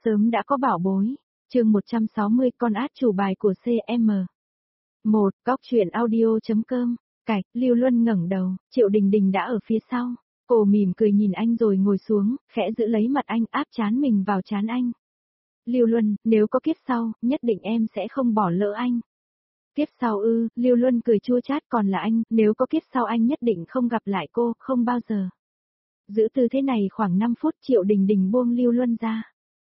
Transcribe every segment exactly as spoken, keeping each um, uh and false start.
sớm đã có bảo bối. Chương một trăm sáu mươi con át chủ bài của xê em. một. Góc truyện audio chấm com. Cạch, Lưu Luân ngẩng đầu, Triệu Đình Đình đã ở phía sau. Cô mỉm cười nhìn anh rồi ngồi xuống, khẽ giữ lấy mặt anh áp trán mình vào trán anh. Lưu Luân, nếu có kiếp sau, nhất định em sẽ không bỏ lỡ anh. Kiếp sau ư, Lưu Luân cười chua chát, còn là anh, nếu có kiếp sau anh nhất định không gặp lại cô, không bao giờ. Giữ tư thế này khoảng năm phút, Triệu Đình Đình buông Lưu Luân ra.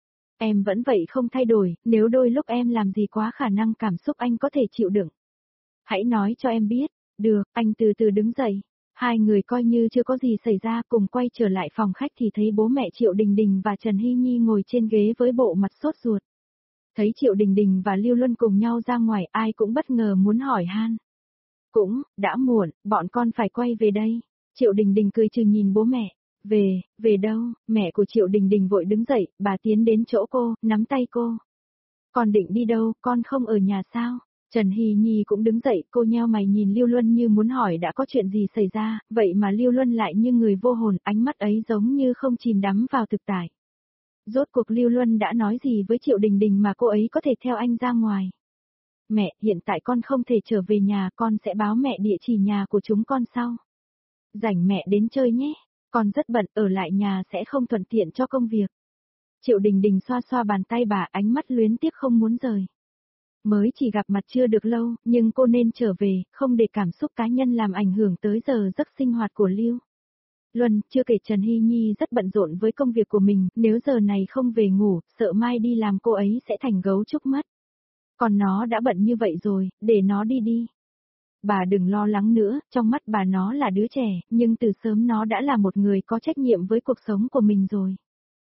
Em vẫn vậy không thay đổi, nếu đôi lúc em làm gì quá khả năng cảm xúc anh có thể chịu đựng. Hãy nói cho em biết. Được, anh từ từ đứng dậy. Hai người coi như chưa có gì xảy ra, cùng quay trở lại phòng khách thì thấy bố mẹ Triệu Đình Đình và Trần Hy Nhi ngồi trên ghế với bộ mặt sốt ruột. Thấy Triệu Đình Đình và Lưu Luân cùng nhau ra ngoài, ai cũng bất ngờ muốn hỏi han. Cũng, đã muộn, bọn con phải quay về đây. Triệu Đình Đình cười trừ nhìn bố mẹ. Về, về đâu? Mẹ của Triệu Đình Đình vội đứng dậy, bà tiến đến chỗ cô, nắm tay cô. Con định đi đâu, con không ở nhà sao? Trần Hy Nhi cũng đứng dậy, cô nheo mày nhìn Lưu Luân như muốn hỏi đã có chuyện gì xảy ra, vậy mà Lưu Luân lại như người vô hồn, ánh mắt ấy giống như không chìm đắm vào thực tại. Rốt cuộc Lưu Luân đã nói gì với Triệu Đình Đình mà cô ấy có thể theo anh ra ngoài? Mẹ, hiện tại con không thể trở về nhà, con sẽ báo mẹ địa chỉ nhà của chúng con sau. Rảnh mẹ đến chơi nhé, con rất bận, ở lại nhà sẽ không thuận tiện cho công việc. Triệu Đình Đình xoa xoa bàn tay bà, ánh mắt luyến tiếc không muốn rời. Mới chỉ gặp mặt chưa được lâu, nhưng cô nên trở về, không để cảm xúc cá nhân làm ảnh hưởng tới giờ giấc sinh hoạt của Lưu Luân. Chưa kể Trần Hy Nhi rất bận rộn với công việc của mình, nếu giờ này không về ngủ, sợ mai đi làm cô ấy sẽ thành gấu trúc mất. Còn nó đã bận như vậy rồi, để nó đi đi. Bà đừng lo lắng nữa, trong mắt bà nó là đứa trẻ, nhưng từ sớm nó đã là một người có trách nhiệm với cuộc sống của mình rồi.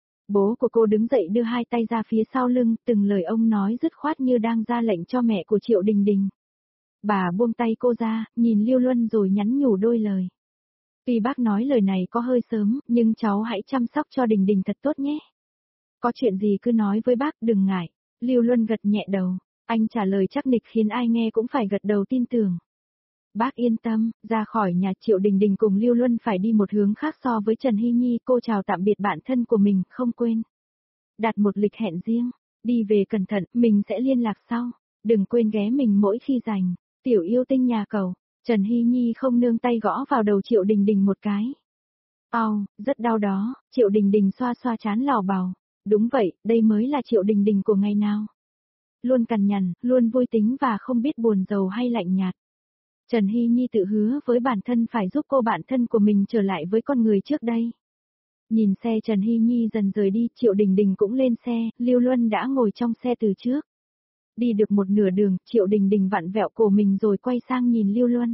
Bố của cô đứng dậy đưa hai tay ra phía sau lưng, từng lời ông nói dứt khoát như đang ra lệnh cho mẹ của Triệu Đình Đình. Bà buông tay cô ra, nhìn Lưu Luân rồi nhắn nhủ đôi lời. Tuy bác nói lời này có hơi sớm, nhưng cháu hãy chăm sóc cho Đình Đình thật tốt nhé. Có chuyện gì cứ nói với bác, đừng ngại. Lưu Luân gật nhẹ đầu, anh trả lời chắc nịch khiến ai nghe cũng phải gật đầu tin tưởng. Bác yên tâm, ra khỏi nhà Triệu Đình Đình cùng Lưu Luân phải đi một hướng khác so với Trần Hy Nhi, cô chào tạm biệt bạn thân của mình, không quên. Đặt một lịch hẹn riêng, đi về cẩn thận, mình sẽ liên lạc sau, đừng quên ghé mình mỗi khi rảnh, tiểu yêu tinh nhà cầu. Trần Hy Nhi không nương tay gõ vào đầu Triệu Đình Đình một cái. Au, rất đau đó, Triệu Đình Đình xoa xoa trán lào bào. Đúng vậy, đây mới là Triệu Đình Đình của ngày nào. Luôn cằn nhằn, luôn vui tính và không biết buồn rầu hay lạnh nhạt. Trần Hy Nhi tự hứa với bản thân phải giúp cô bạn thân của mình trở lại với con người trước đây. Nhìn xe Trần Hy Nhi dần rời đi, Triệu Đình Đình cũng lên xe, Lưu Luân đã ngồi trong xe từ trước. Đi được một nửa đường, Triệu Đình Đình vặn vẹo cổ mình rồi quay sang nhìn Lưu Luân.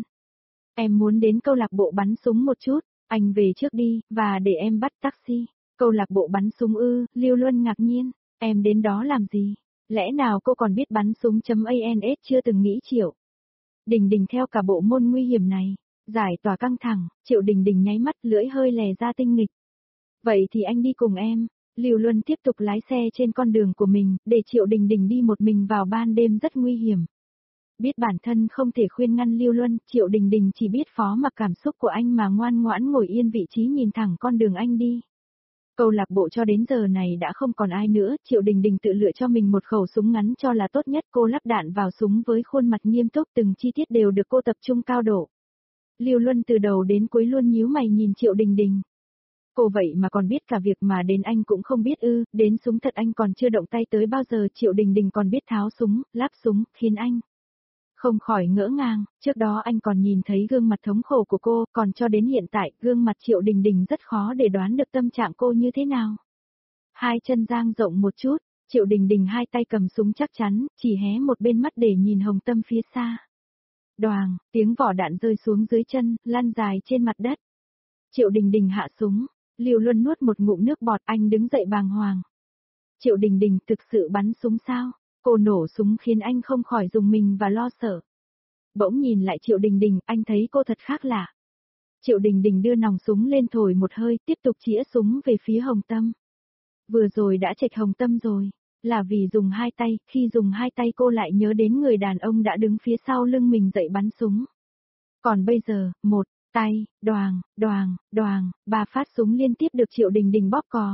Em muốn đến câu lạc bộ bắn súng một chút, anh về trước đi, và để em bắt taxi. Câu lạc bộ bắn súng ư? Lưu Luân ngạc nhiên, em đến đó làm gì? Lẽ nào cô còn biết bắn súng.ans chưa từng nghĩ Triệu Đình Đình theo cả bộ môn nguy hiểm này, giải tỏa căng thẳng, Triệu Đình Đình nháy mắt, lưỡi hơi lè ra tinh nghịch. Vậy thì anh đi cùng em. Lưu Luân tiếp tục lái xe trên con đường của mình, để Triệu Đình Đình đi một mình vào ban đêm rất nguy hiểm. Biết bản thân không thể khuyên ngăn Lưu Luân, Triệu Đình Đình chỉ biết phó mặc cảm xúc của anh mà ngoan ngoãn ngồi yên vị trí nhìn thẳng con đường anh đi. Câu lạc bộ cho đến giờ này đã không còn ai nữa, Triệu Đình Đình tự lựa cho mình một khẩu súng ngắn cho là tốt nhất, cô lắp đạn vào súng với khuôn mặt nghiêm túc, từng chi tiết đều được cô tập trung cao độ. Lưu Luân từ đầu đến cuối luôn nhíu mày nhìn Triệu Đình Đình. Cô vậy mà còn biết cả việc mà đến anh cũng không biết ư? Đến súng thật anh còn chưa động tay tới bao giờ, Triệu Đình Đình còn biết tháo súng, lắp súng, khiến anh không khỏi ngỡ ngàng. Trước đó anh còn nhìn thấy gương mặt thống khổ của cô, còn cho đến hiện tại, gương mặt Triệu Đình Đình rất khó để đoán được tâm trạng cô như thế nào. Hai chân dang rộng một chút, Triệu Đình Đình hai tay cầm súng chắc chắn, chỉ hé một bên mắt để nhìn hồng tâm phía xa. Đoàng, tiếng vỏ đạn rơi xuống dưới chân, lăn dài trên mặt đất. Triệu Đình Đình hạ súng, Lưu Luân nuốt một ngụm nước bọt, anh đứng dậy bàng hoàng. Triệu Đình Đình thực sự bắn súng sao? Cô nổ súng khiến anh không khỏi rùng mình và lo sợ. Bỗng nhìn lại Triệu Đình Đình, anh thấy cô thật khác lạ. Triệu Đình Đình đưa nòng súng lên thổi một hơi, tiếp tục chĩa súng về phía Hồng Tâm. Vừa rồi đã chệch Hồng Tâm rồi, là vì dùng hai tay, khi dùng hai tay cô lại nhớ đến người đàn ông đã đứng phía sau lưng mình dậy bắn súng. Còn bây giờ, một tay, đoàng, đoàng, đoàng, ba phát súng liên tiếp được Triệu Đình Đình bóp cò.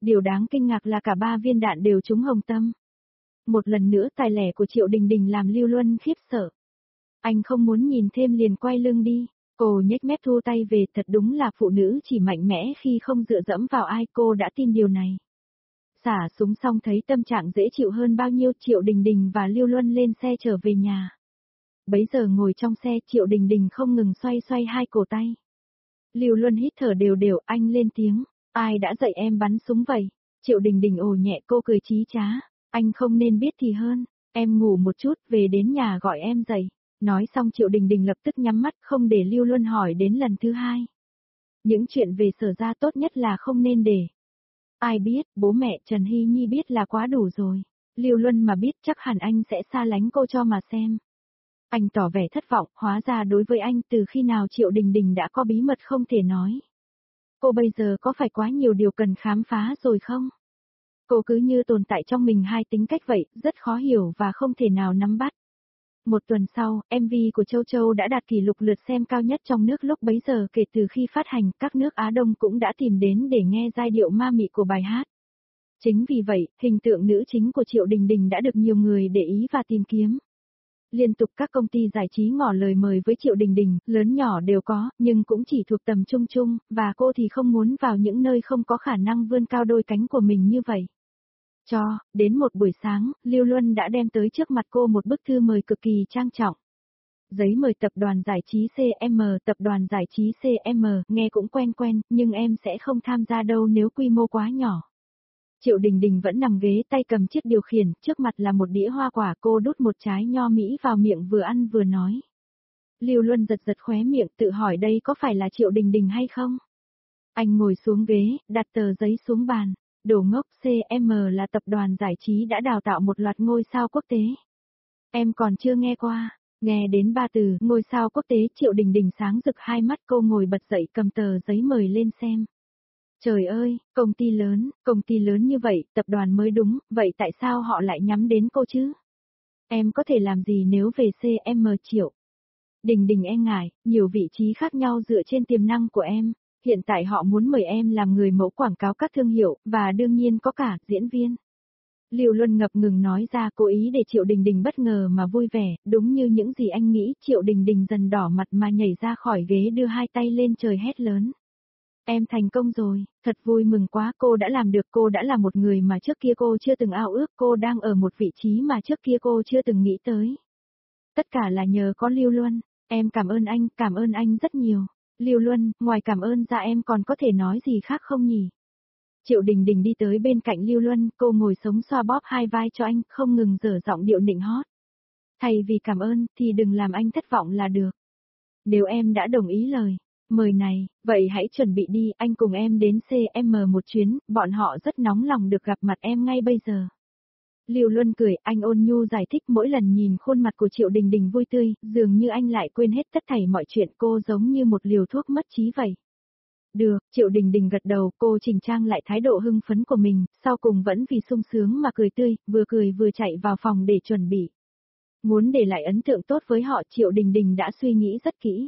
Điều đáng kinh ngạc là cả ba viên đạn đều trúng hồng tâm. Một lần nữa tài lẻ của Triệu Đình Đình làm Lưu Luân khiếp sợ. Anh không muốn nhìn thêm liền quay lưng đi. Cô nhếch mép thu tay về, thật đúng là phụ nữ chỉ mạnh mẽ khi không dựa dẫm vào ai, cô đã tin điều này. Xả súng xong thấy tâm trạng dễ chịu hơn bao nhiêu, Triệu Đình Đình và Lưu Luân lên xe trở về nhà. Bấy giờ ngồi trong xe, Triệu Đình Đình không ngừng xoay xoay hai cổ tay. Lưu Luân hít thở đều đều, anh lên tiếng, ai đã dạy em bắn súng vậy? Triệu Đình Đình ồ nhẹ, cô cười chí trá, anh không nên biết thì hơn, em ngủ một chút, về đến nhà gọi em dậy. Nói xong Triệu Đình Đình lập tức nhắm mắt, không để Lưu Luân hỏi đến lần thứ hai. Những chuyện về Sở ra tốt nhất là không nên để. Ai biết, bố mẹ Trần Hy Nhi biết là quá đủ rồi. Lưu Luân mà biết chắc hẳn anh sẽ xa lánh cô cho mà xem. Anh tỏ vẻ thất vọng, hóa ra đối với anh từ khi nào Triệu Đình Đình đã có bí mật không thể nói. Cô bây giờ có phải quá nhiều điều cần khám phá rồi không? Cô cứ như tồn tại trong mình hai tính cách vậy, rất khó hiểu và không thể nào nắm bắt. Một tuần sau, em vê của Châu Châu đã đạt kỷ lục lượt xem cao nhất trong nước lúc bấy giờ, kể từ khi phát hành, các nước Á Đông cũng đã tìm đến để nghe giai điệu ma mị của bài hát. Chính vì vậy, hình tượng nữ chính của Triệu Đình Đình đã được nhiều người để ý và tìm kiếm. Liên tục các công ty giải trí ngỏ lời mời với Triệu Đình Đình, lớn nhỏ đều có, nhưng cũng chỉ thuộc tầm trung trung, và cô thì không muốn vào những nơi không có khả năng vươn cao đôi cánh của mình như vậy. Cho, đến một buổi sáng, Lưu Luân đã đem tới trước mặt cô một bức thư mời cực kỳ trang trọng. Giấy mời tập đoàn giải trí xê em, tập đoàn giải trí xê em, nghe cũng quen quen, nhưng em sẽ không tham gia đâu nếu quy mô quá nhỏ. Triệu Đình Đình vẫn nằm ghế tay cầm chiếc điều khiển, trước mặt là một đĩa hoa quả, cô đút một trái nho Mỹ vào miệng vừa ăn vừa nói. Lưu Luân giật giật khóe miệng tự hỏi đây có phải là Triệu Đình Đình hay không? Anh ngồi xuống ghế, đặt tờ giấy xuống bàn. Đồ ngốc, xê em là tập đoàn giải trí đã đào tạo một loạt ngôi sao quốc tế. Em còn chưa nghe qua, nghe đến ba từ ngôi sao quốc tế, Triệu Đình Đình sáng rực hai mắt, cô ngồi bật dậy cầm tờ giấy mời lên xem. Trời ơi, công ty lớn, công ty lớn như vậy, tập đoàn mới đúng, vậy tại sao họ lại nhắm đến cô chứ? Em có thể làm gì nếu về xê em Triệu? Đình Đình e ngại, nhiều vị trí khác nhau dựa trên tiềm năng của em. Hiện tại họ muốn mời em làm người mẫu quảng cáo các thương hiệu, và đương nhiên có cả diễn viên. Lưu Luân ngập ngừng nói ra, cố ý để Triệu Đình Đình bất ngờ mà vui vẻ, đúng như những gì anh nghĩ. Triệu Đình Đình dần đỏ mặt mà nhảy ra khỏi ghế, đưa hai tay lên trời hét lớn. Em thành công rồi, thật vui mừng quá, cô đã làm được, cô đã là một người mà trước kia cô chưa từng ao ước, cô đang ở một vị trí mà trước kia cô chưa từng nghĩ tới. Tất cả là nhờ có Lưu Luân, em cảm ơn anh, cảm ơn anh rất nhiều. Lưu Luân, ngoài cảm ơn ra em còn có thể nói gì khác không nhỉ? Triệu Đình Đình đi tới bên cạnh Lưu Luân, cô ngồi sống xoa bóp hai vai cho anh, không ngừng dở giọng điệu nịnh hót. Thay vì cảm ơn, thì đừng làm anh thất vọng là được. Nếu em đã đồng ý lời mời này, vậy hãy chuẩn bị đi, anh cùng em đến xê em một chuyến, bọn họ rất nóng lòng được gặp mặt em ngay bây giờ. Lưu Luân cười, anh ôn nhu giải thích, mỗi lần nhìn khuôn mặt của Triệu Đình Đình vui tươi, dường như anh lại quên hết tất thảy mọi chuyện, cô giống như một liều thuốc mất trí vậy. Được, Triệu Đình Đình gật đầu, cô chỉnh trang lại thái độ hưng phấn của mình, sau cùng vẫn vì sung sướng mà cười tươi, vừa cười vừa chạy vào phòng để chuẩn bị. Muốn để lại ấn tượng tốt với họ, Triệu Đình Đình đã suy nghĩ rất kỹ.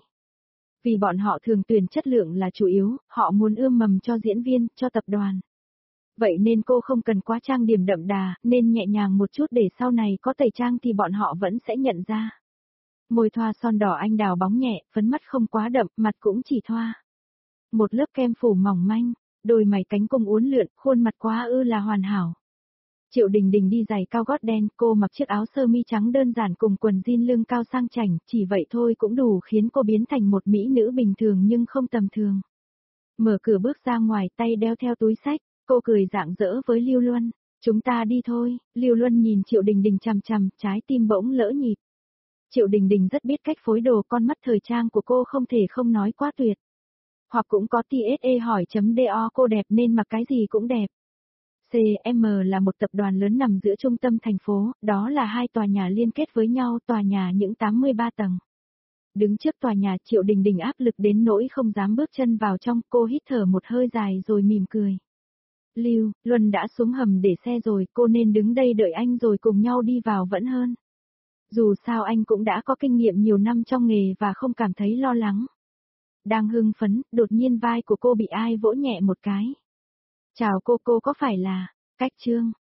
Vì bọn họ thường tuyển chất lượng là chủ yếu, họ muốn ươm mầm cho diễn viên, cho tập đoàn. Vậy nên cô không cần quá trang điểm đậm đà, nên nhẹ nhàng một chút để sau này có tẩy trang thì bọn họ vẫn sẽ nhận ra. Môi thoa son đỏ anh đào bóng nhẹ, phấn mắt không quá đậm, mặt cũng chỉ thoa một lớp kem phủ mỏng manh, đôi mày cánh cung uốn lượn, khuôn mặt quá ư là hoàn hảo. Triệu Đình Đình đi giày cao gót đen, cô mặc chiếc áo sơ mi trắng đơn giản cùng quần jean lưng cao sang chảnh, chỉ vậy thôi cũng đủ khiến cô biến thành một mỹ nữ bình thường nhưng không tầm thường. Mở cửa bước ra ngoài, tay đeo theo túi xách, cô cười rạng rỡ với Lưu Luân. Chúng ta đi thôi. Lưu Luân nhìn Triệu Đình Đình chằm chằm, trái tim bỗng lỡ nhịp. Triệu Đình Đình rất biết cách phối đồ, con mắt thời trang của cô không thể không nói quá tuyệt. Hoặc cũng có tê ét e hỏi chấm do cô đẹp nên mặc cái gì cũng đẹp. xê em là một tập đoàn lớn nằm giữa trung tâm thành phố, đó là hai tòa nhà liên kết với nhau, tòa nhà những tám mươi ba tầng. Đứng trước tòa nhà, Triệu Đình Đình áp lực đến nỗi không dám bước chân vào trong, cô hít thở một hơi dài rồi mỉm cười. Lưu, Luân đã xuống hầm để xe rồi, cô nên đứng đây đợi anh rồi cùng nhau đi vào vẫn hơn. Dù sao anh cũng đã có kinh nghiệm nhiều năm trong nghề và không cảm thấy lo lắng. Đang hưng phấn, đột nhiên vai của cô bị ai vỗ nhẹ một cái. Chào cô, cô có phải là Cách Trương?